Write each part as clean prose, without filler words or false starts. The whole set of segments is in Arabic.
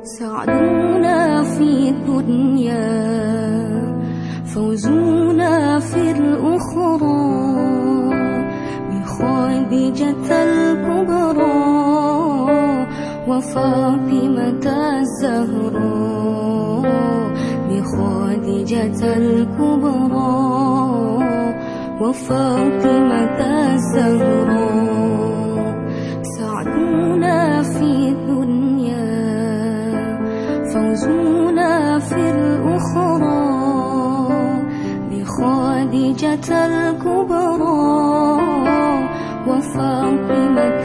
سعدنا في الدنيا فوزنا في الأخرى بخديجة الكبرى وفاطمة الزهراء بخديجة الكبرى وفاطمة الزهراء سعدنا في الدنيا فوزنا في الأخرى بخديجة الكبرى وفاطمة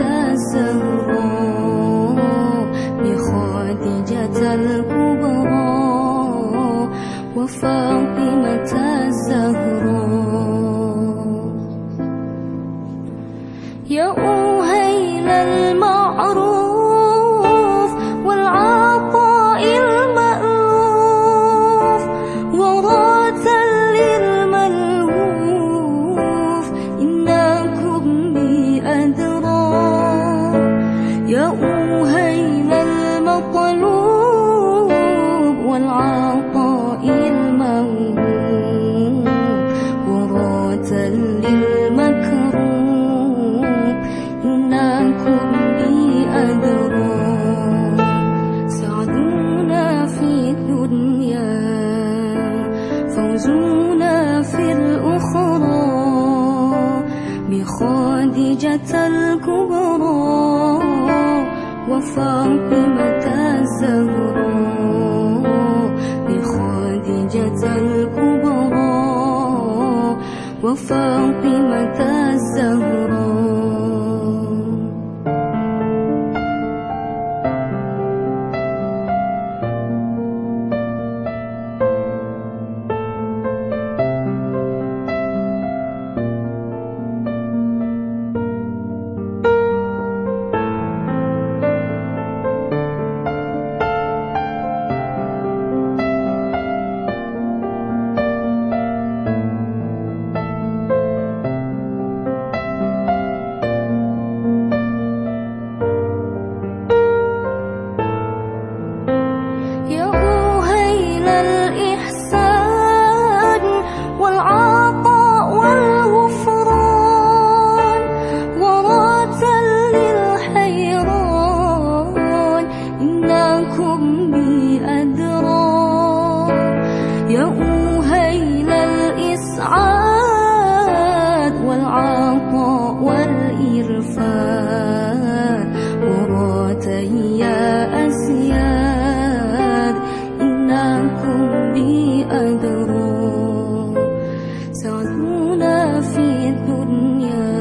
الزهراء بخديجة الكبرى وفاطمة الزهراء يا أهيل المعروف والعطاء المألوف وراثا للملهوف إنكم بأدرى يا أهيل المطلوب والعطاء الموهوب وراثا للمكروب إنكم بأدرى سعدونا في الدنيا فوزونا في الأخرى بخديجة الكبرى وفاطمة الزهراء بخديجة الكبرى وفاطمة الزهراء يا أهيل الإسعاد والعطاء والإرفان وراتي أسياد إنكم بأدرى سعدونا في الدنيا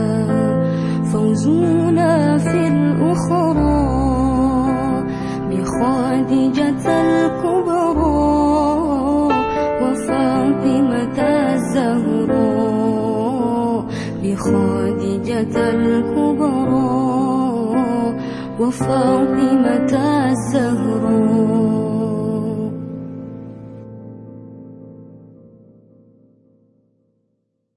فوزونا في الأخرى بخديجة الكبرى وفاطمة الزهراء بخديجة الكبرى وفاطمة الزهراء